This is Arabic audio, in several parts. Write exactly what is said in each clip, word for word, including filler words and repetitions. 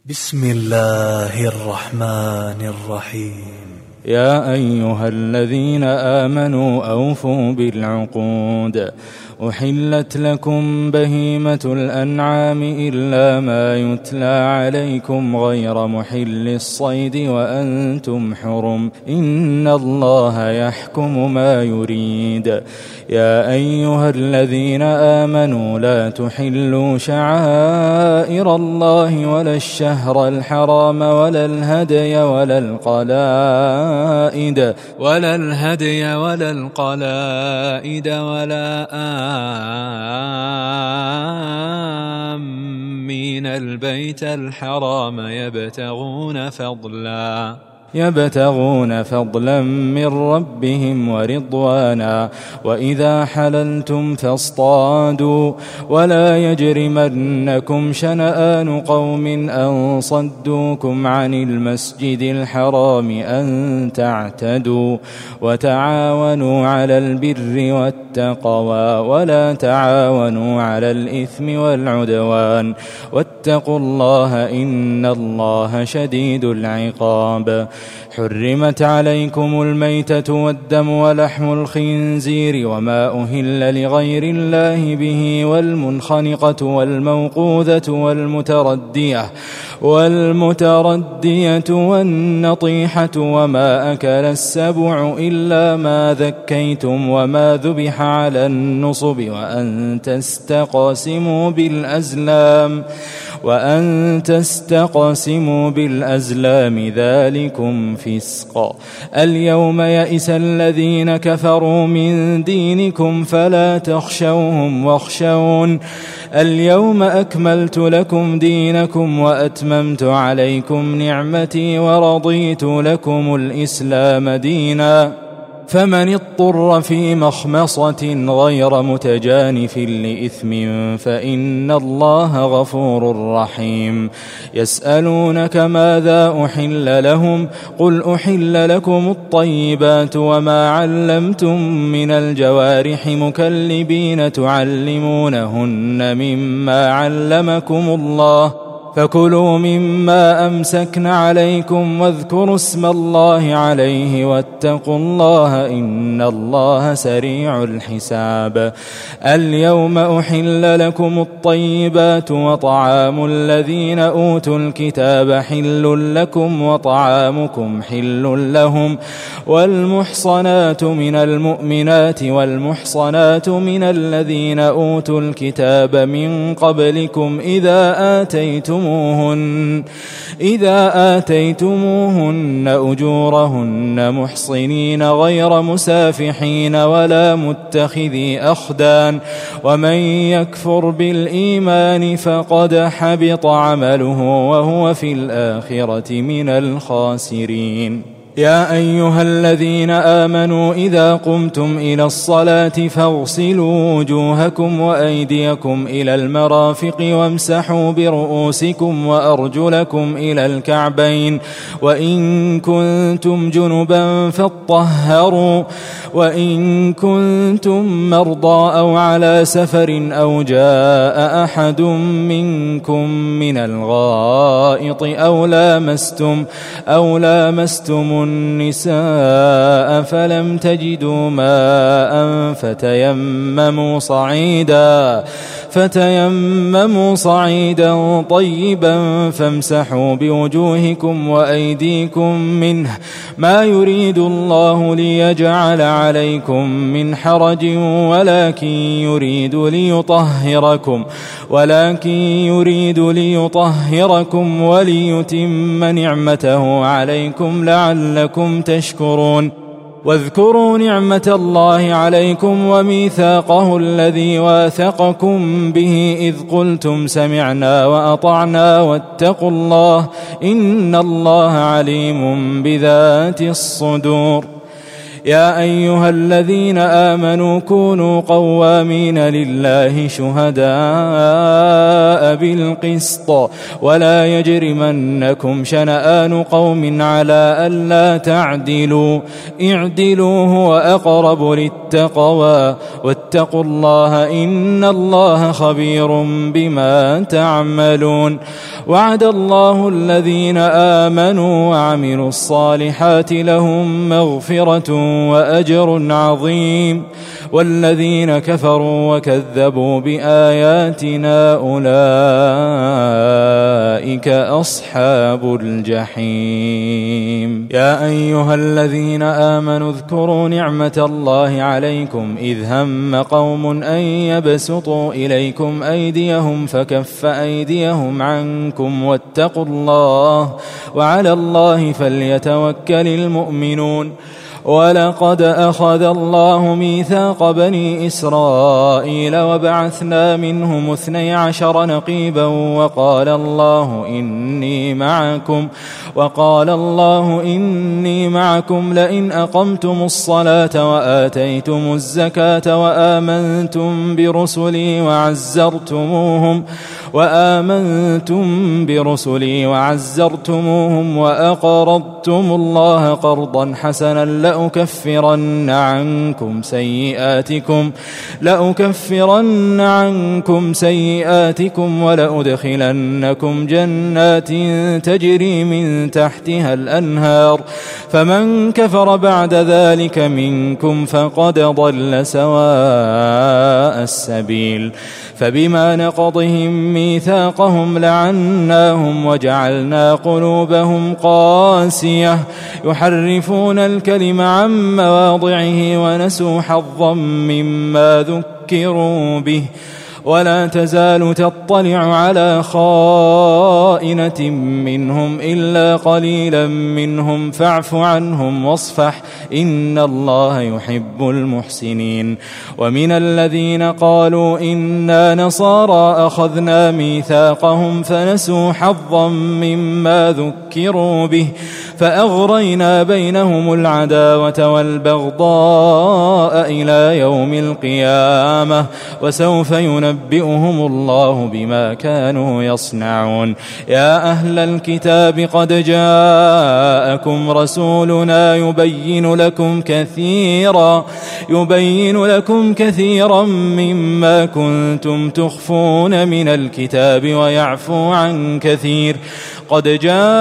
بسم الله الرحمن الرحيم. يا أيها الذين آمنوا أوفوا بالعقود. أحلت لكم بهيمة الأنعام إلا ما يتلى عليكم غير محل الصيد وأنتم حرم إن الله يحكم ما يريد. يا أيها الذين آمنوا لا تحلوا شعائر الله ولا الشهر الحرام ولا الهدي ولا القلائد ولا الهدي ولا القلائد ولا آمين البيت الحرام يبتغون فضلا يبتغون فضلا من ربهم ورضوانا وإذا حللتم فاصطادوا ولا يجرمنكم شنآن قوم أن صدوكم عن المسجد الحرام أن تعتدوا وتعاونوا على البر والتقوى ولا تعاونوا على الإثم والعدوان واتقوا الله إن الله شديد العقاب. حرمت عليكم الميتة والدم ولحم الخنزير وما أهل لغير الله به والمنخنقة والموقوذة والمتردية والمتردية والنطيحة وما أكل السبع إلا ما ذكيتم وما ذبح على النصب وأن تستقسموا بالأزلام وأن تستقسموا بالأزلام ذلكم فسق. اليوم يئس الذين كفروا من دينكم فلا تخشوهم واخشون اليوم أكملت لكم دينكم وأتممت عليكم نعمتي ورضيت لكم الإسلام دينا. فمن اضطر في مخمصة غير متجانف لإثم فإن الله غفور رحيم. يسألونك ماذا أحل لهم قل أحل لكم الطيبات وما علمتم من الجوارح مكلبين تعلمونهن مما علمكم الله فكلوا مما أمسكن عليكم واذكروا اسم الله عليه واتقوا الله إن الله سريع الحساب. اليوم أحل لكم الطيبات وطعام الذين أوتوا الكتاب حل لكم وطعامكم حل لهم والمحصنات من المؤمنات والمحصنات من الذين أوتوا الكتاب من قبلكم إذا آتيتم إذا آتيتموهن أجورهن محصنين غير مسافحين ولا متخذي أخدان ومن يكفر بالإيمان فقد حبط عمله وهو في الآخرة من الخاسرين. يا أيها الذين آمنوا إذا قمتم إلى الصلاة فاغسلوا وجوهكم وأيديكم إلى المرافق وامسحوا برؤوسكم وأرجلكم إلى الكعبين وإن كنتم جنبا فاطهروا وإن كنتم مرضى أو على سفر أو جاء أحد منكم من الغائط أو لامستم أو لامستم النساء فلم تجدوا ماء فتيمموا صعيدا فتيمموا صعيدا طيبا فامسحوا بوجوهكم وأيديكم منه ما يريد الله ليجعل عليكم من حرج ولكن يريد ليطهركم ولكن يريد ليطهركم وليتم نعمته عليكم لعلكم تشكرون. واذكروا نعمة الله عليكم وميثاقه الذي واثقكم به إذ قلتم سمعنا وأطعنا واتقوا الله إن الله عليم بذات الصدور. يا أيها الذين آمنوا كونوا قوامين لله شهداء بالقسط ولا يجرمنكم شنآن قوم على ألا تعدلوا اعدلوا هو أقرب للتقوى واتقوا الله إن الله خبير بما تعملون. وعد الله الذين آمنوا وعملوا الصالحات لهم مغفرة وأجر عظيم والذين كفروا وكذبوا بآياتنا أولئك أصحاب الجحيم. يا أيها الذين آمنوا اذكروا نعمة الله عليكم إذ هم قوم أن يبسطوا إليكم أيديهم فكف أيديهم عنكم واتقوا الله وعلى الله فليتوكل المؤمنون. ولقد أخذ الله ميثاق بني إسرائيل وبعثنا منهم اثني عشر نقيبا وقال الله إني معكم وقال الله إني معكم لئن أقمتم الصلاة وآتيتم الزكاة وآمنتم برسلي وعزرتموهم وآمنتم برسلي وعزرتموهم وأقرضتم الله قرضا حسنا لأكفرن عنكم سيئاتكم لأكفرن عنكم سيئاتكم ولأدخلنكم جنات تجري من تحتها الأنهار فمن كفر بعد ذلك منكم فقد ضل سواء السبيل. فبما نقضهم ميثاقهم لعناهم وجعلنا قلوبهم قاسية يحرفون الكلم عن مواضعه ونسوا حظا مما ذكروا به ولا تزال تطلع على خائنة منهم إلا قليلا منهم فاعف عنهم واصفح إن الله يحب المحسنين. ومن الذين قالوا إنا نصارى أخذنا ميثاقهم فنسوا حظا مما ذكروا به فأغرينا بينهم العداوة والبغضاء إلى يوم القيامة وسوف ينبئهم الله بما كانوا يصنعون. يا أهل الكتاب قد جاءكم رسولنا يبين لكم كثيرا يبين لكم كثيرا مما كنتم تخفون من الكتاب ويعفو عن كثير قد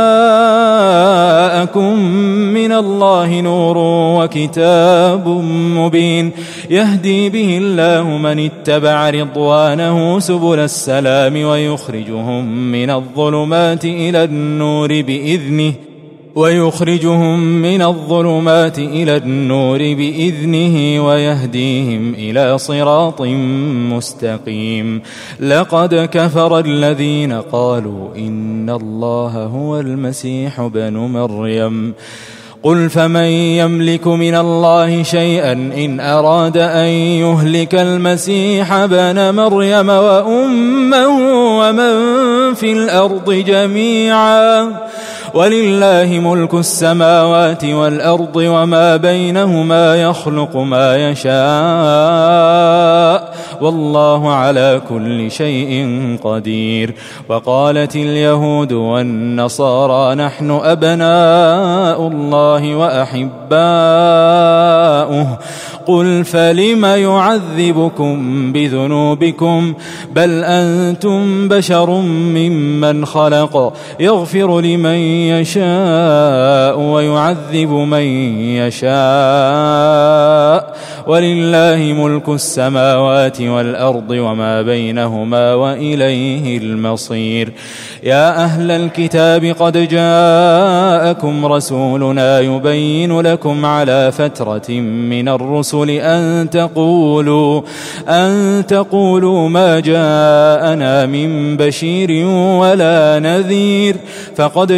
جاءكم من الله نور وكتاب مبين يهدي به الله من اتبع رضوانه سبل السلام ويخرجهم من الظلمات إلى النور بإذنه ويخرجهم من الظلمات إلى النور بإذنه ويهديهم إلى صراط مستقيم. لقد كفر الذين قالوا إن الله هو المسيح ابن مريم قل فمن يملك من الله شيئا إن أراد أن يهلك المسيح ابن مريم وأمه ومن في الأرض جميعا ولله ملك السماوات والأرض وما بينهما يخلق ما يشاء والله على كل شيء قدير. وقالت اليهود والنصارى نحن أبناء الله وأحباؤه قل فلم يعذبكم بذنوبكم بل أنتم بشر ممن خلق يغفر لمن يشاء ويعذب من يشاء ولله ملك السماوات والأرض وما بينهما وإليه المصير. يا أهل الكتاب قد جاءكم رسولنا يبين لكم على فترة من الرسل أن تقولوا أن تقولوا ما جاءنا من بشير ولا نذير فقد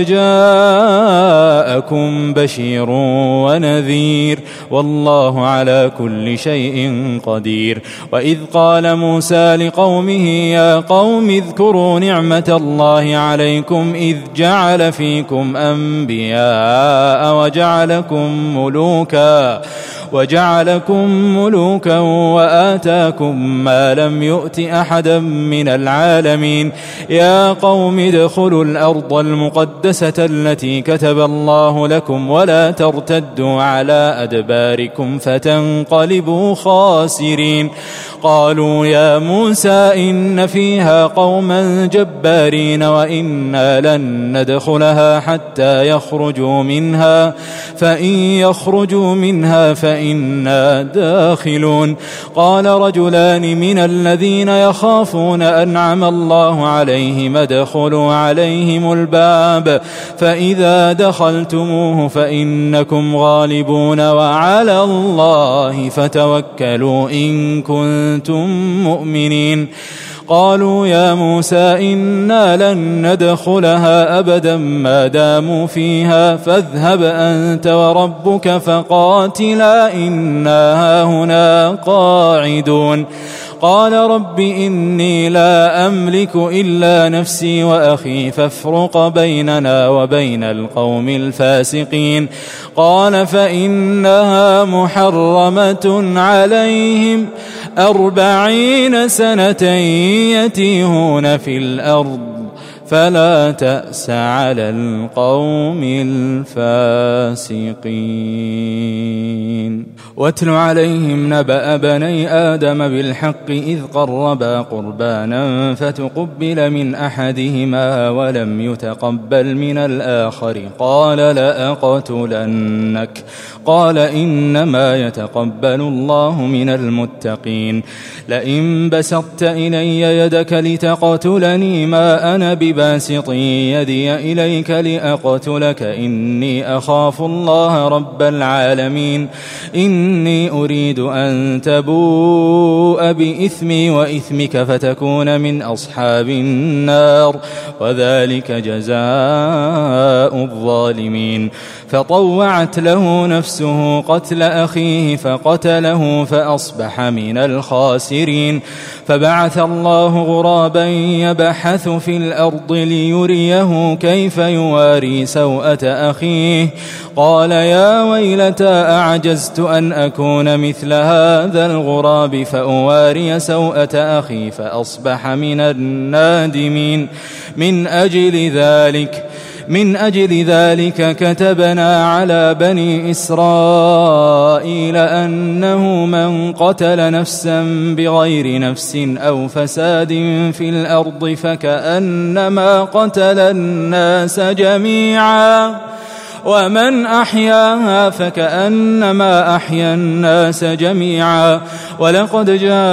جاءكم بشير ونذير والله على كل شيء قدير. وإذ قال موسى لقومه يا قوم اذكروا نعمة الله عليكم إذ جعل فيكم أنبياء وجعلكم ملوكا وجعلكم ملوكا وآتاكم ما لم يؤت أحدا من العالمين يا قوم ادخلوا الأرض المقدسة التي كتب الله لكم ولا ترتدوا على أدباركم فتنقلبوا خاسرين قالوا يا موسى إن فيها قوما جبارين وإنا لن ندخلها حتى يخرجوا منها فإن يخرجوا منها فإنا داخلون قال رجلان من الذين يخافون أنعم الله عليهم ادخلوا عليهم الباب فإذا دخلتموه فإنكم غالبون وعلى الله فتوكلوا إن كنتم مؤمنين قالوا يا موسى إنا لن ندخلها أبدا ما داموا فيها فاذهب أنت وربك فقاتلا إنا هاهنا قاعدون قال رب إني لا أملك إلا نفسي وأخي فافرق بيننا وبين القوم الفاسقين قال فإنها محرمة عليهم أربعين سنة يتيهون في الأرض فلا تأس على القوم الفاسقين واتل عليهم نبأ بني آدم بالحق إذ قربا قربانا فتقبل من أحدهما ولم يتقبل من الآخر قال لأقتلنك قال إنما يتقبل الله من المتقين لئن بسطت إلي يدك لتقتلني ما أنا بباسط يدي إليك لأقتلك إني أخاف الله رب العالمين إني أريد أن تبوء بإثمي وإثمك فتكون من أصحاب النار وذلك جزاء الظالمين فطوعت له نفسه قتل أخيه فقتله فأصبح من الخاسرين فبعث الله غرابا يبحث في الأرض ليريه كيف يواري سوءة أخيه قال يا ويلتى أعجزت أن أكون مثل هذا الغراب فأواري سوءة أخي فأصبح من النادمين من أجل ذلك من أجل ذلك كتبنا على بني إسرائيل أنه من قتل نفسا بغير نفس أو فساد في الأرض فكأنما قتل الناس جميعا ومن أحياها فكأنما أحيا الناس جميعا ولقد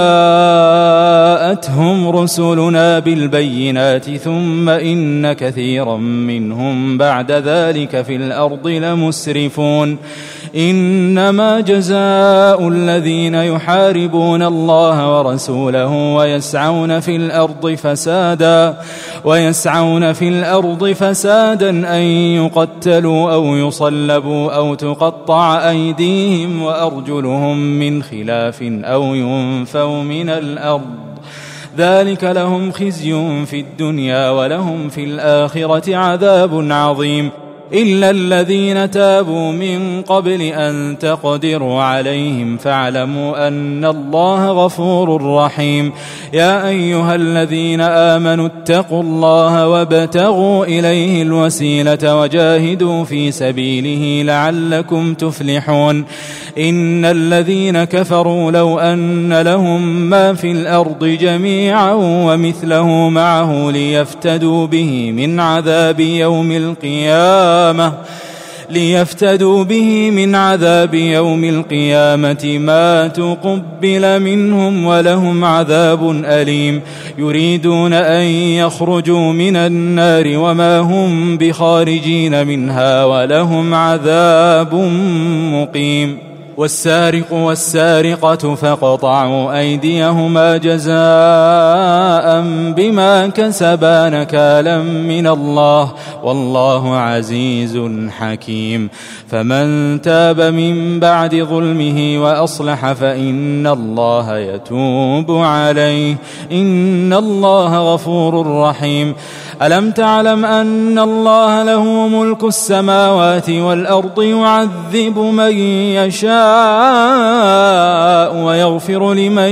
جاءتهم رسلنا بالبينات ثم إن كثيرا منهم بعد ذلك في الأرض لمسرفون إنما جزاء الذين يحاربون الله ورسوله ويسعون في الأرض فسادا ويسعون في الأرض فسادا أن يقتلوا أو يصلبوا أو تقطع أيديهم وأرجلهم من خلاف أو ينفوا من الأرض ذلك لهم خزي في الدنيا ولهم في الآخرة عذاب عظيم إلا الذين تابوا من قبل أن تقدروا عليهم فاعلموا أن الله غفور رحيم يا أيها الذين آمنوا اتقوا الله وابتغوا إليه الوسيلة وجاهدوا في سبيله لعلكم تفلحون إن الذين كفروا لو أن لهم ما في الأرض جميعا ومثله معه ليفتدوا به من عذاب يوم القيامة ليفتدوا به من عذاب يوم القيامة ما تقبل منهم ولهم عذاب أليم يريدون أن يخرجوا من النار وما هم بخارجين منها ولهم عذاب مقيم والسارق والسارقة فاقطعوا أيديهما جزاء بما كسبا نكالا من الله والله عزيز حكيم فمن تاب من بعد ظلمه وأصلح فإن الله يتوب عليه إن الله غفور رحيم ألم تعلم أن الله له ملك السماوات والأرض يعذب من يشاء يشاء ويغفر لمن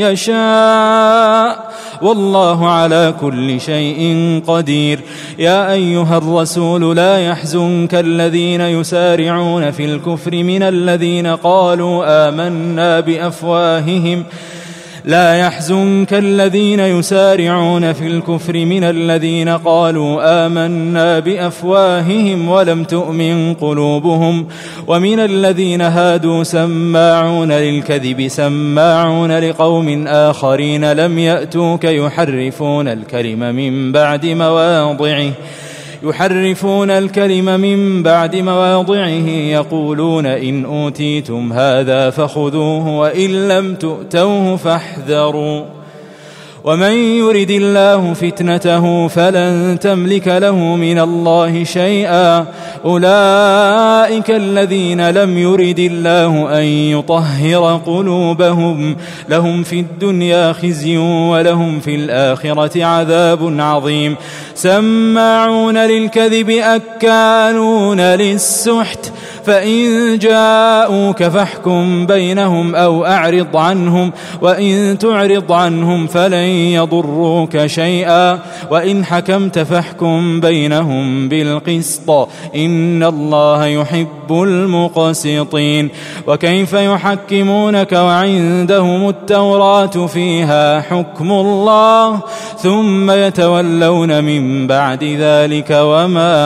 يشاء والله على كل شيء قدير. يا أيها الرسول لا يحزنك الذين يسارعون في الكفر من الذين قالوا آمنا بأفواههم لا يحزنك الذين يسارعون في الكفر من الذين قالوا آمنا بأفواههم ولم تؤمن قلوبهم ومن الذين هادوا سماعون للكذب سماعون لقوم آخرين لم يأتوك يحرفون الكلم من بعد مواضعه يحرفون الكلم من بعد مواضعه يقولون إن أوتيتم هذا فخذوه وإن لم تؤتوه فاحذروا ومن يرد الله فتنته فلن تملك له من الله شيئا أولئك الذين لم يرد الله أن يطهر قلوبهم لهم في الدنيا خزي ولهم في الآخرة عذاب عظيم. سماعون للكذب أكالون للسحت فإن جاءوك فاحكم بينهم أو أعرض عنهم وإن تعرض عنهم فلن يضروك شيئا وإن حكمت فاحكم بينهم بالقسط إن الله يحب المقسطين. وكيف يحكمونك وعندهم التوراة فيها حكم الله ثم يتولون من بعد ذلك وما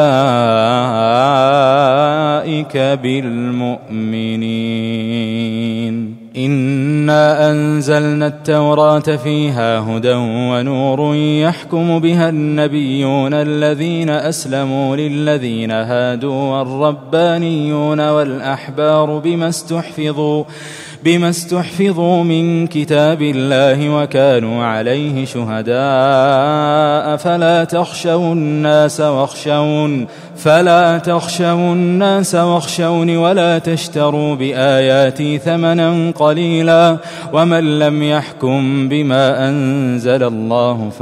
أولئك بالمؤمنين. إنا أنزلنا التوراة فيها هدى ونور يحكم بها النبيون الذين أسلموا للذين هادوا والربانيون والأحبار بما استحفظوا بما استحفظوا من كتاب الله وكانوا عليه شهداء فلا تخشوا الناس واخشون فلا تخشوا الناس واخشوني ولا تشتروا بآياتي ثمنا قليلا ومن لم يحكم بما أنزل الله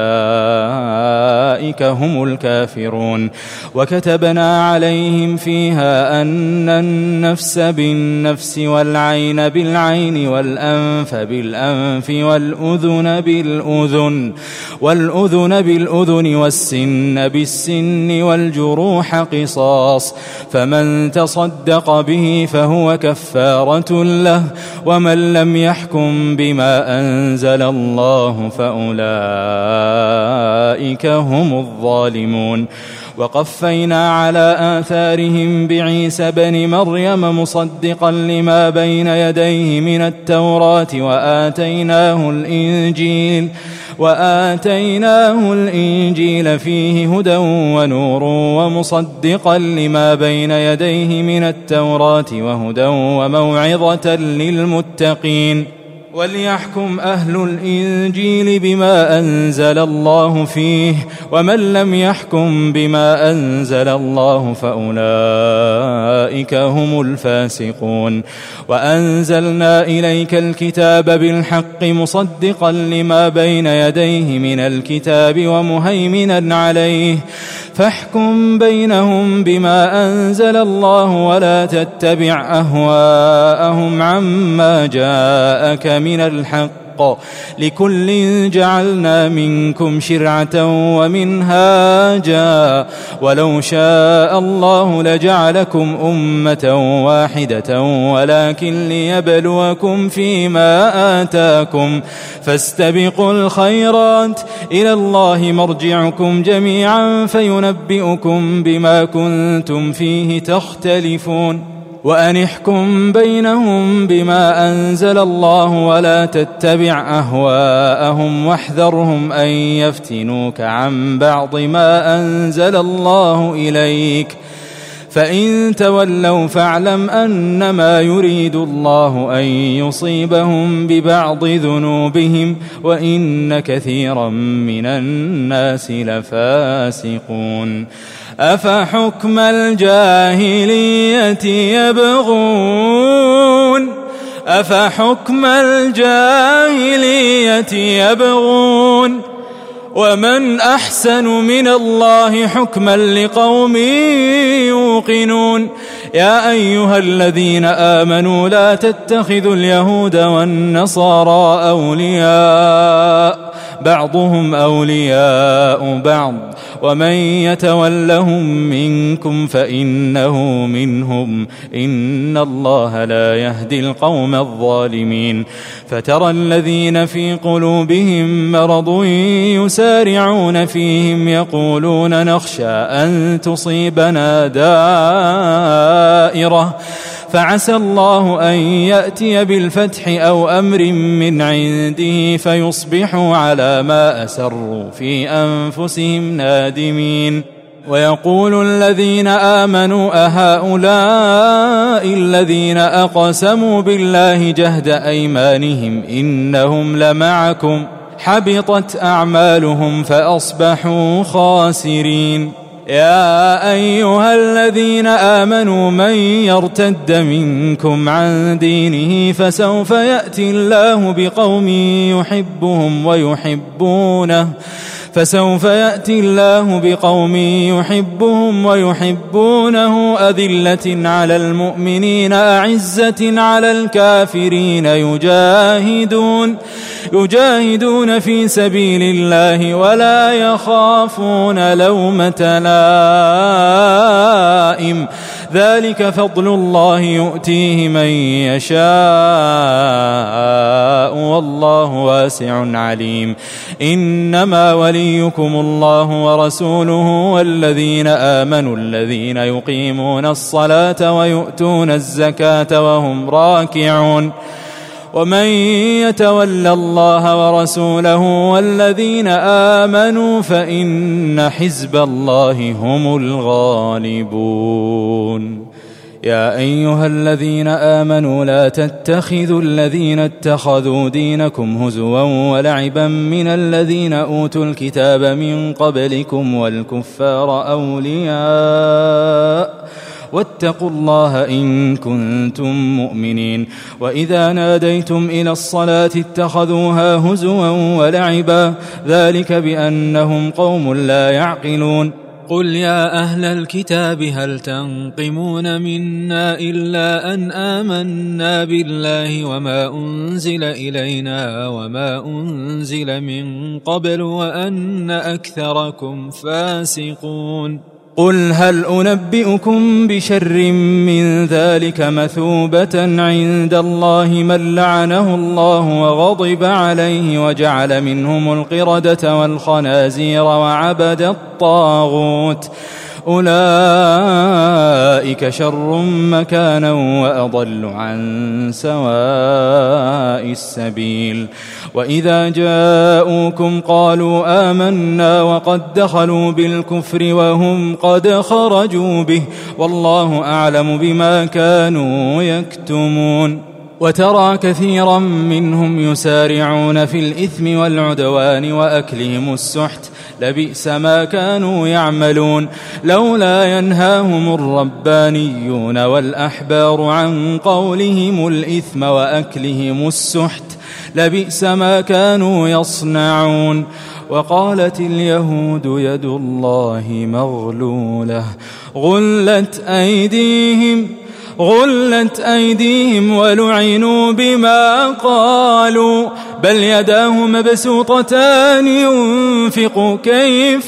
فأولئك هم الكافرون. وكتبنا عليهم فيها أن النفس بالنفس والعين بالعين والأنف بالأنف والأذن بالأذن والأذن بالأذن والسن بالسن والجروح قصاص فمن تصدق به فهو كفارة له ومن لم يحكم بما أنزل الله فأولئك هم الظالمون. وقفينا على آثارهم بعيسى بن مريم مصدقا لما بين يديه من التوراة وآتيناه الإنجيل وآتيناه الإنجيل فيه هدى ونور ومصدقا لما بين يديه من التوراة وهدى وموعظة للمتقين. وليحكم أهل الإنجيل بما أنزل الله فيه ومن لم يحكم بما أنزل الله فأولئك هم الفاسقون. وأنزلنا إليك الكتاب بالحق مصدقا لما بين يديه من الكتاب ومهيمنا عليه فاحكم بينهم بما أنزل الله ولا تتبع أهواءهم عما جاءك من الحق لكل جعلنا منكم شرعة ومنهاجا ولو شاء الله لجعلكم أمة واحدة ولكن ليبلوكم فيما آتاكم فاستبقوا الخيرات إلى الله مرجعكم جميعا فينبئكم بما كنتم فيه تختلفون. وأن احكم بينهم بما أنزل الله ولا تتبع أهواءهم واحذرهم أن يفتنوك عن بعض ما أنزل الله إليك فإن تولوا فاعلم أنما يريد الله أن يصيبهم ببعض ذنوبهم وإن كثيرا من الناس لفاسقون. أفحكم الجاهلية يبغون أفحكم الجاهلية يبغون ومن أحسن من الله حكما لقوم يوقنون. يا أيها الذين آمنوا لا تتخذوا اليهود والنصارى أولياء بعضهم أولياء بعض ومن يتولهم منكم فإنه منهم إن الله لا يهدي القوم الظالمين فترى الذين في قلوبهم مرض يسارعون فيهم يقولون نخشى أن تصيبنا دائرة فعسى الله أن يأتي بالفتح أو أمر من عنده فيصبحوا على ما أسروا في أنفسهم نادمين ويقول الذين آمنوا أهؤلاء الذين أقسموا بالله جهد أيمانهم إنهم لمعكم حبطت أعمالهم فأصبحوا خاسرين يا أيها الذين آمنوا من يرتد منكم عن دينه فسوف يأتي الله بقوم يحبهم ويحبونه فسوف يأتي الله بقوم يحبهم ويحبونه أذلة على المؤمنين أعزة على الكافرين يجاهدون يجاهدون في سبيل الله ولا يخافون لومة لائم ذلك فضل الله يؤتيه من يشاء والله واسع عليم إنما وليكم الله ورسوله والذين آمنوا الذين يقيمون الصلاة ويؤتون الزكاة وهم راكعون ومن يتول الله ورسوله والذين آمنوا فإن حزب الله هم الغالبون يا أيها الذين آمنوا لا تتخذوا الذين اتخذوا دينكم هزوا ولعبا من الذين أوتوا الكتاب من قبلكم والكفار أولياء واتقوا الله إن كنتم مؤمنين وإذا ناديتم إلى الصلاة اتخذوها هزوا ولعبا ذلك بأنهم قوم لا يعقلون قل يا أهل الكتاب هل تنقمون منا إلا أن آمنا بالله وما أنزل إلينا وما أنزل من قبل وأن أكثركم فاسقون قل هل أنبئكم بشر من ذلك مثوبة عند الله من لعنه الله وغضب عليه وجعل منهم القردة والخنازير وعبد الطاغوت أولئك شر مكانا وأضل عن سواء السبيل وإذا جاءوكم قالوا آمنا وقد دخلوا بالكفر وهم قد خرجوا به والله أعلم بما كانوا يكتمون وترى كثيرا منهم يسارعون في الإثم والعدوان وأكلهم السحت لبئس ما كانوا يعملون لولا ينهاهم الربانيون والأحبار عن قولهم الإثم وأكلهم السحت لبئس ما كانوا يصنعون وقالت اليهود يد الله مغلولة غلت أيديهم غلت أيديهم ولعنوا بما قالوا بل يداه مبسوطتان ينفق كيف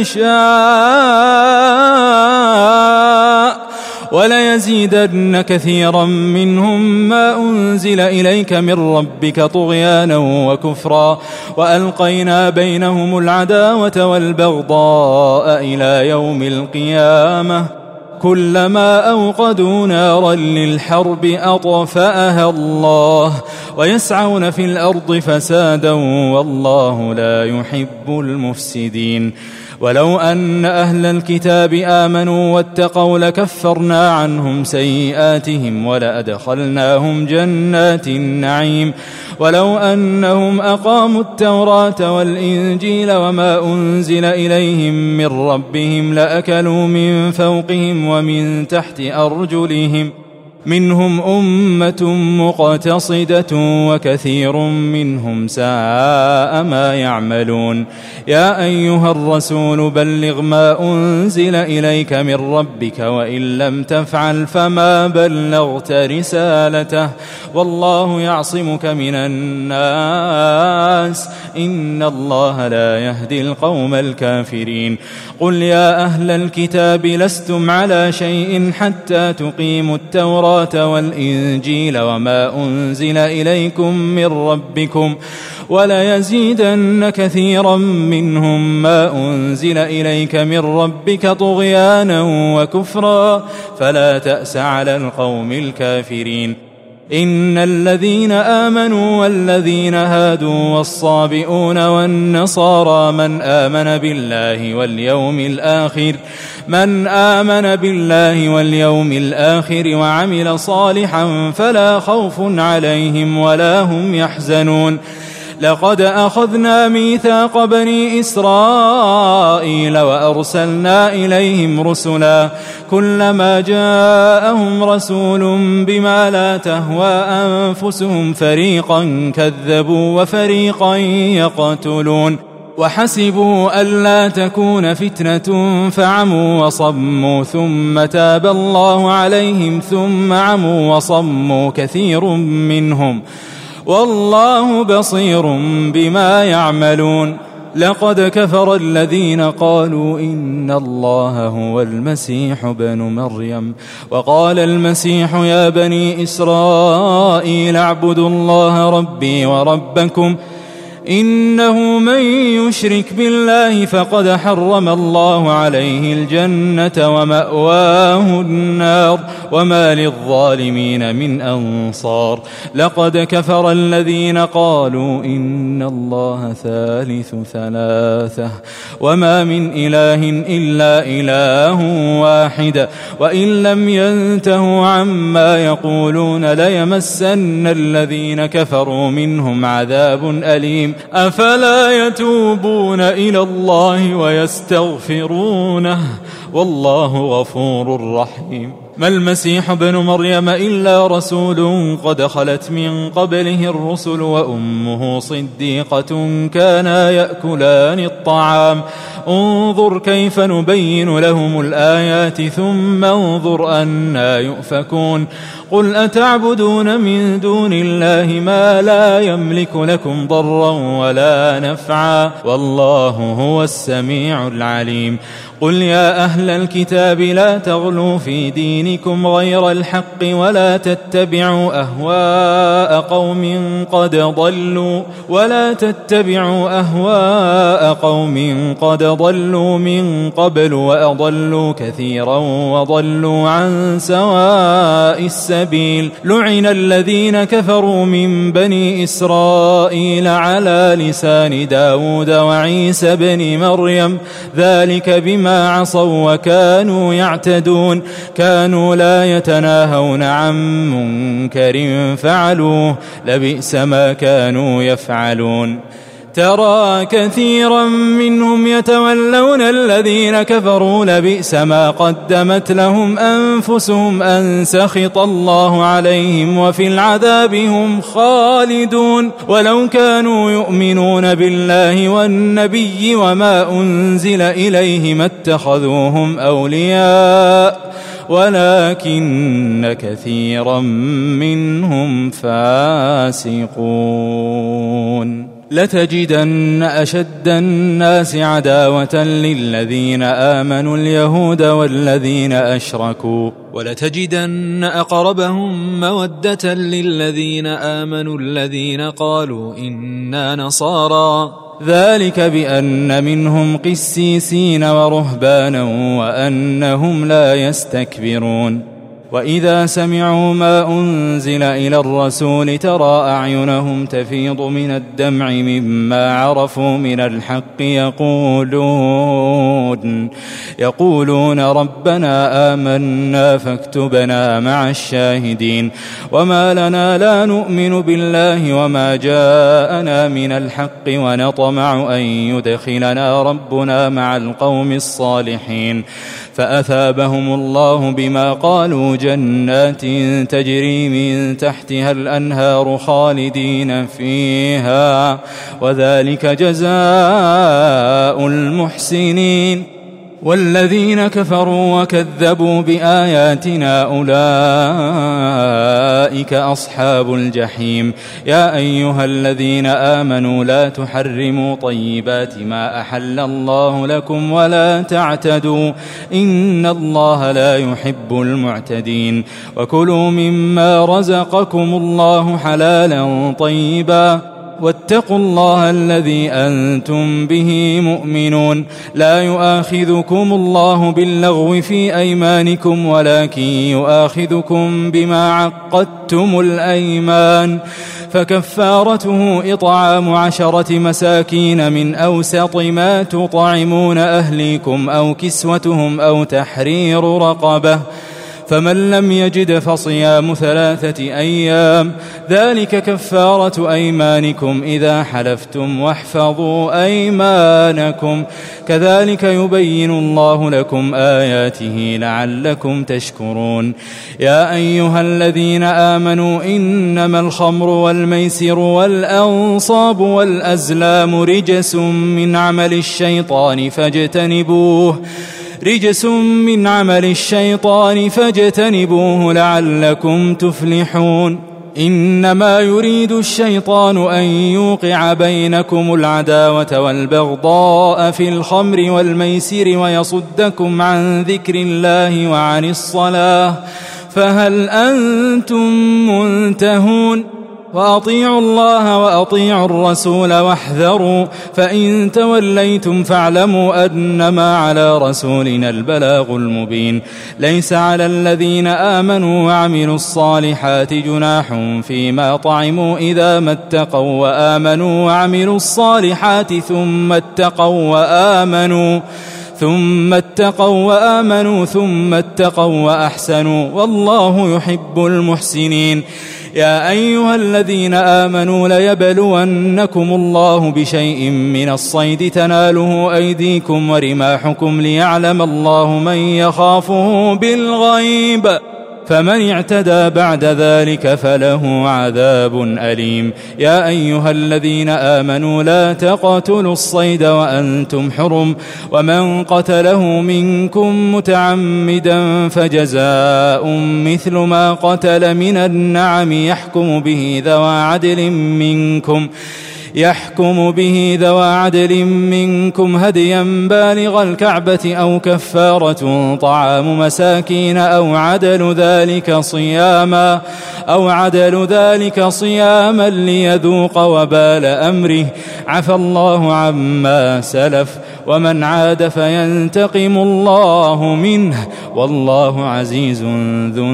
يشاء وليزيدن كثيرا منهم ما أنزل إليك من ربك طغيانا وكفرا وألقينا بينهم العداوة والبغضاء إلى يوم القيامة كلما أوقدوا نارا للحرب أطفأها الله ويسعون في الأرض فسادا والله لا يحب المفسدين ولو أن أهل الكتاب آمنوا واتقوا لكفرنا عنهم سيئاتهم ولأدخلناهم جنات النعيم ولو أنهم أقاموا التوراة والإنجيل وما أنزل إليهم من ربهم لأكلوا من فوقهم ومن تحت أرجلهم منهم أمة مقتصدة وكثير منهم ساء ما يعملون. يا أيها الرسول بلغ ما أنزل إليك من ربك وإن لم تفعل فما بلغت رسالته والله يعصمك من الناس إن الله لا يهدي القوم الكافرين. قل يا أهل الكتاب لستم على شيء حتى تقيموا التوراة والإنجيل وما أنزل إليكم من ربكم وليزيدن كثيرا منهم ما أنزل إليك من ربك طغيانا وكفرا فلا تأس على القوم الكافرين. إن الذين آمنوا والذين هادوا والصابئون والنصارى من آمن بالله واليوم الآخر من آمن بالله واليوم الآخر وعمل صالحا فلا خوف عليهم ولا هم يحزنون. لقد أخذنا ميثاق بني إسرائيل وأرسلنا إليهم رسلا كلما جاءهم رسول بما لا تهوى أنفسهم فريقا كذبوا وفريقا يقتلون وحسبوا ألا تكون فتنة فعموا وصموا ثم تاب الله عليهم ثم عموا وصموا كثير منهم والله بصير بما يعملون. لقد كفر الذين قالوا إن الله هو المسيح ابن مريم وقال المسيح يا بني إسرائيل اعبدوا الله ربي وربكم إنه من يشرك بالله فقد حرم الله عليه الجنة ومأواه النار وما للظالمين من أنصار. لقد كفر الذين قالوا إن الله ثالث ثلاثة وما من إله إلا إله واحد وإن لم ينتهوا عما يقولون ليمسن الذين كفروا منهم عذاب أليم. أفلا يتوبون إلى الله ويستغفرونه والله غفور رحيم. ما المسيح ابن مريم إلا رسول قد خلت من قبله الرسل وأمه صديقة كانا يأكلان الطعام انظر كيف نبين لهم الآيات ثم انظر أنا يؤفكون. قل أتعبدون من دون الله ما لا يملك لكم ضرا ولا نفعا والله هو السميع العليم. قل يا أهل الكتاب لا تغلوا في دينكم غير الحق ولا تتبعوا أهواء قوم قد ضلوا ولا تتبعوا أهواء قوم قد ضلوا من قبل وأضلوا كثيرا وضلوا عن سواء السبيل. لعن الذين كفروا من بني إسرائيل على لسان داود وعيسى بن مريم ذلك بما عصوا وكانوا يعتدون كانوا لا يتناهون عن منكر فعلوه لبئس ما كانوا يفعلون. ترى كثيرا منهم يتولون الذين كفروا لبئس ما قدمت لهم أنفسهم أن سخط الله عليهم وفي العذاب هم خالدون. ولو كانوا يؤمنون بالله والنبي وما أنزل إليه ما اتخذوهم أولياء ولكن كثيرا منهم فاسقون. لتجدن أشد الناس عداوة للذين آمنوا اليهود والذين أشركوا ولتجدن أقربهم مودة للذين آمنوا الذين قالوا إنا نصارى ذلك بأن منهم قسيسين ورهبانا وأنهم لا يستكبرون. وإذا سمعوا ما أنزل إلى الرسول ترى أعينهم تفيض من الدمع مما عرفوا من الحق يقولون يقولون ربنا آمنا فاكتبنا مع الشاهدين. وما لنا لا نؤمن بالله وما جاءنا من الحق ونطمع أن يدخلنا ربنا مع القوم الصالحين فأثابهم الله بما قالوا وجنات تجري من تحتها الأنهار خالدين فيها وذلك جزاء المحسنين. والذين كفروا وكذبوا بآياتنا أولئك أصحاب الجحيم. يا أيها الذين آمنوا لا تحرموا طيبات ما أحل الله لكم ولا تعتدوا إن الله لا يحب المعتدين. وكلوا مما رزقكم الله حلالا طيبا واتقوا الله الذي أنتم به مؤمنون. لا يؤاخذكم الله باللغو في أيمانكم ولكن يؤاخذكم بما عقدتم الأيمان فكفارته إطعام عشرة مساكين من أوسط ما تطعمون أهليكم أو كسوتهم أو تحرير رقبة فمن لم يجد فصيام ثلاثة أيام ذلك كفارة أيمانكم إذا حلفتم واحفظوا أيمانكم كذلك يبين الله لكم آياته لعلكم تشكرون. يا أيها الذين آمنوا إنما الخمر والميسر والأنصاب والأزلام رجس من عمل الشيطان فاجتنبوه رجس من عمل الشيطان فاجتنبوه لعلكم تفلحون. إنما يريد الشيطان أن يوقع بينكم العداوة والبغضاء في الخمر والميسر ويصدكم عن ذكر الله وعن الصلاة فهل أنتم منتهون؟ وأطيعوا الله وأطيعوا الرسول واحذروا فإن توليتم فاعلموا أنما على رسولنا البلاغ المبين. ليس على الذين آمنوا وعملوا الصالحات جناح فيما طعموا إذا ما اتقوا وآمنوا وعملوا الصالحات ثم اتقوا وآمنوا ثم اتقوا وآمنوا ثم اتقوا وأحسنوا والله يحب المحسنين. يا أيها الذين آمنوا ليبلونكم الله بشيء من الصيد تناله أيديكم ورماحكم ليعلم الله من يخافه بالغيب فمن اعتدى بعد ذلك فله عذاب أليم. يا أيها الذين آمنوا لا تقتلوا الصيد وأنتم حرم ومن قتله منكم متعمدا فجزاء مثل ما قتل من النعم يحكم به ذوى عدل منكم يحكم به ذوى عدل منكم هديا بالغ الكعبة أو كفارة طعام مساكين أو عدل ذلك صياما أو عدل ذلك صياما ليذوق وبال أمره عفى الله عما سلف ومن عاد فينتقم الله منه والله عزيز ذو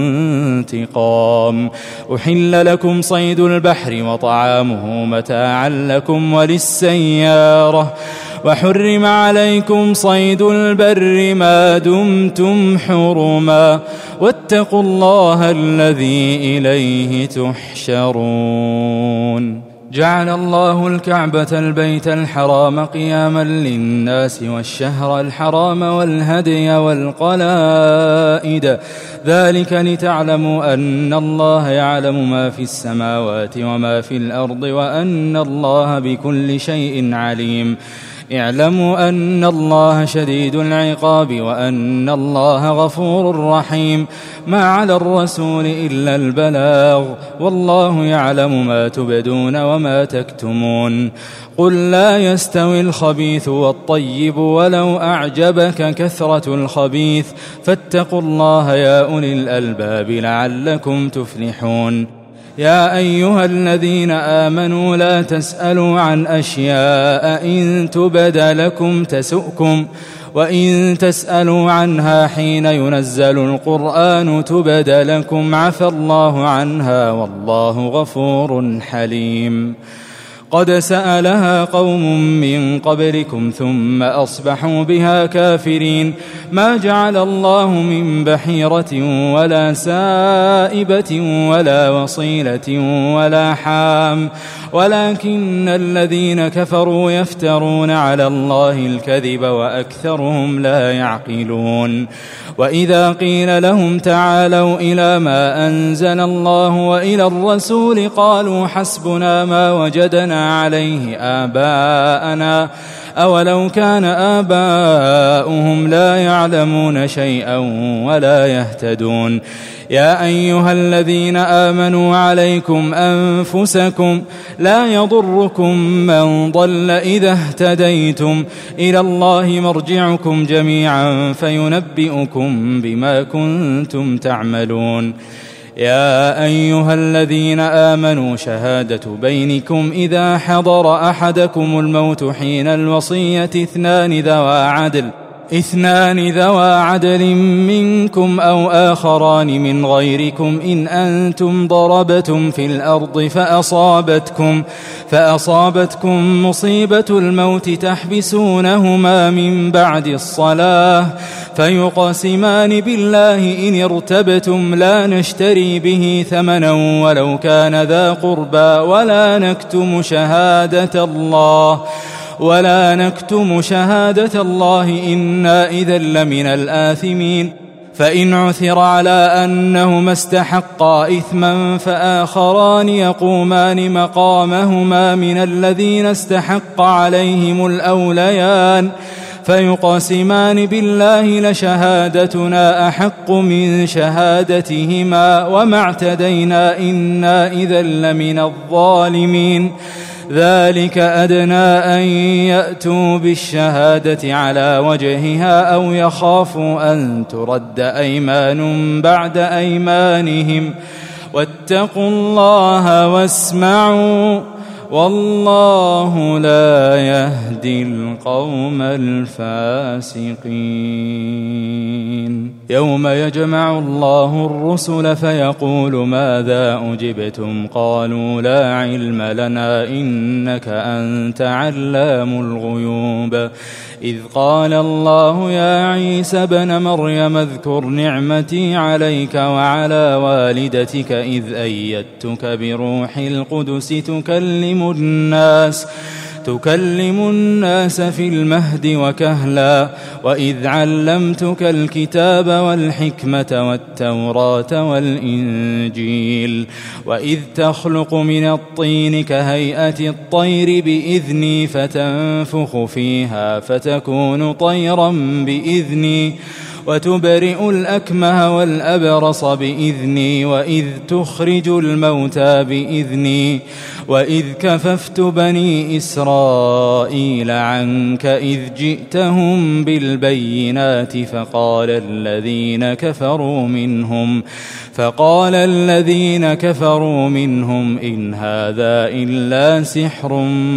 انتقام. أحل لكم صيد البحر وطعامه متاعا لكم وللسيارة وحرم عليكم صيد البر ما دمتم حرما واتقوا الله الذي إليه تحشرون. جعل الله الكعبة البيت الحرام قياما للناس والشهر الحرام والهدي والقلائد ذلك لتعلموا أن الله يعلم ما في السماوات وما في الأرض وأن الله بكل شيء عليم. اعلموا أن الله شديد العقاب وأن الله غفور رحيم. ما على الرسول إلا البلاغ والله يعلم ما تبدون وما تكتمون. قل لا يستوي الخبيث والطيب ولو أعجبك كثرة الخبيث فاتقوا الله يا أولي الألباب لعلكم تفلحون. يا أيها الذين آمنوا لا تسألوا عن أشياء إن تبد لكم تسؤكم وإن تسألوا عنها حين ينزل القرآن تبد لكم عفى الله عنها والله غفور حليم. قد سألها قوم من قبلكم ثم أصبحوا بها كافرين ما جعل الله من بحيرة ولا سائبة ولا وصيلة ولا حام ولكن الذين كفروا يفترون على الله الكذب وأكثرهم لا يعقلون وإذا قيل لهم تعالوا إلى ما أنزل الله وإلى الرسول قالوا حسبنا ما وجدنا عليه آباءنا أولو كان آباؤهم لا يعلمون شيئا ولا يهتدون يا أيها الذين آمنوا عليكم أنفسكم لا يضركم من ضل إذا اهتديتم إلى الله مرجعكم جميعا فينبئكم بما كنتم تعملون يا أيها الذين آمنوا شهادة بينكم إذا حضر أحدكم الموت حين الوصية اثنان ذوى عدل اثنان ذوى عدل منكم أو آخران من غيركم إن أنتم ضربتم في الأرض فأصابتكم, فأصابتكم مصيبة الموت تحبسونهما من بعد الصلاة فيقسمان بالله إن ارتبتم لا نشتري به ثمنا ولو كان ذا قربى ولا نكتم شهادة الله ولا نكتم شهادة الله إنا إذا لمن الآثمين فإن عثر على أنهما استحقا إثما فآخران يقومان مقامهما من الذين استحق عليهم الأوليان فيقسمان بالله لشهادتنا أحق من شهادتهما وما اعتدينا إنا إذا لمن الظالمين ذلك أدنى أن يأتوا بالشهادة على وجهها أو يخافوا أن ترد أيمان بعد أيمانهم واتقوا الله واسمعوا والله لا يهدي القوم الفاسقين يوم يجمع الله الرسل فيقول ماذا أجبتم قالوا لا علم لنا إنك أنت علام الغيوب إذ قال الله يا عيسى ابن مريم اذكر نعمتي عليك وعلى والدتك إذ أيدتك بروح القدس تكلم الناس تكلم الناس في المهد وكهلا وإذ علمتك الكتاب والحكمة والتوراة والإنجيل وإذ تخلق من الطين كهيئة الطير بإذني فتنفخ فيها فتكون طيرا بإذني وتبرئ الأكمه والأبرص بإذني وإذ تخرج الموتى بإذني وإذ كففت بني إسرائيل عنك إذ جئتهم بالبينات فقال الذين كفروا منهم فقال الذين كفروا منهم إن هذا إلا سحر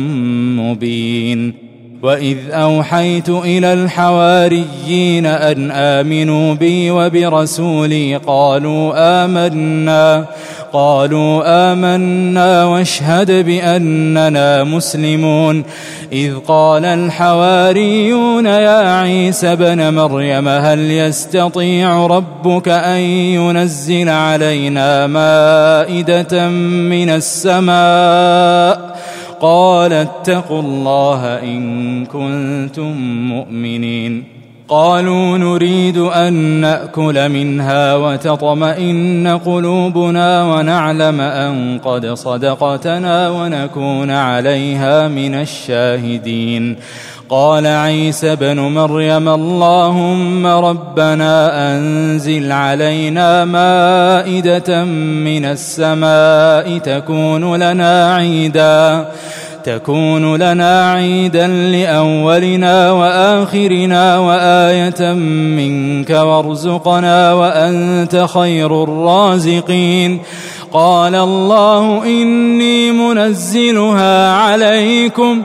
مبين وإذ أوحيت إلى الحواريين أن آمنوا بي وبرسولي قالوا آمنا قالوا آمنا واشهد بأننا مسلمون إذ قال الحواريون يا عيسى ابن مريم هل يستطيع ربك أن ينزل علينا مائدة من السماء قال اتقوا الله إن كنتم مؤمنين قالوا نريد أن نأكل منها وتطمئن قلوبنا ونعلم أن قد صدقتنا ونكون عليها من الشاهدين قال عيسى ابن مريم اللهم ربنا أنزل علينا مائدة من السماء تكون لنا عيدا تكون لنا عيدا لأولنا وآخرنا وآية منك وارزقنا وأنت خير الرازقين قال الله إني منزلها عليكم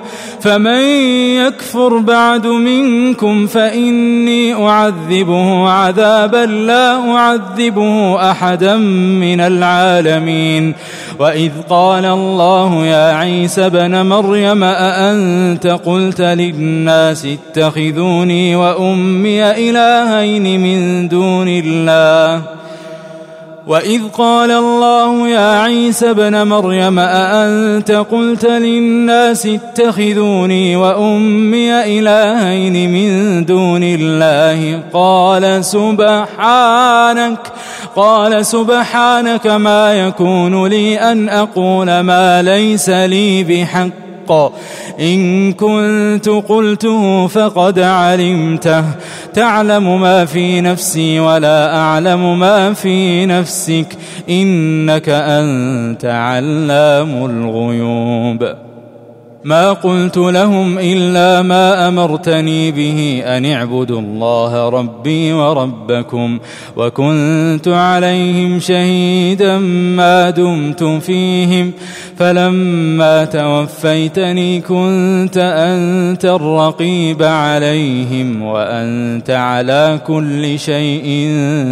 فمن يكفر بعد منكم فإني أعذبه عذابا لا أعذبه أحدا من العالمين. وإذ قال الله يا عيسى ابن مريم أأنت قلت للناس اتخذوني وأمي إلهين من دون الله وإذ قال الله يا عيسى ابن مريم أأنت قلت للناس اتخذوني وأمي إلهين من دون الله قال سبحانك قال سبحانك ما يكون لي أن أقول ما ليس لي بحق إن كنت قلته فقد علمته تعلم ما في نفسي ولا أعلم ما في نفسك إنك أنت علام الغيوب. ما قلت لهم إلا ما أمرتني به أن اعبدوا الله ربي وربكم وكنت عليهم شهيدا ما دمت فيهم فلما توفيتني كنت أنت الرقيب عليهم وأنت على كل شيء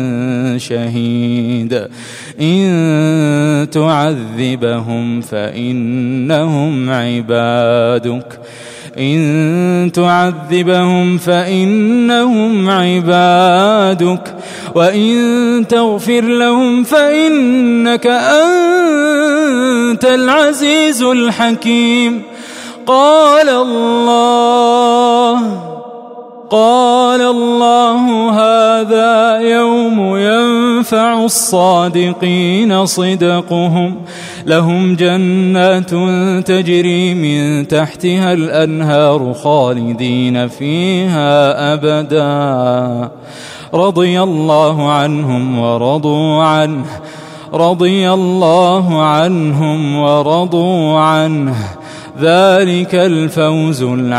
شهيد. إن تعذبهم فإنهم عبادك إن تعذبهم فإنهم عبادك وإن تغفر لهم فإنك أنت العزيز الحكيم. قال الله قال الله هذا يوم ينفع الصادقين صدقهم لهم جنات تجري من تحتها الأنهار خالدين فيها أبدا رضي الله عنهم ورضوا عنه رضي الله عنهم ورضوا عنه ذلك الفوز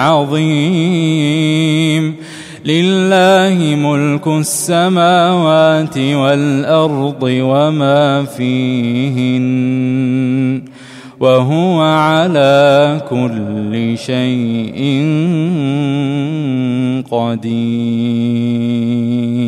العظيم. لله ملك السماوات والأرض وما فيهن وهو على كل شيء قدير.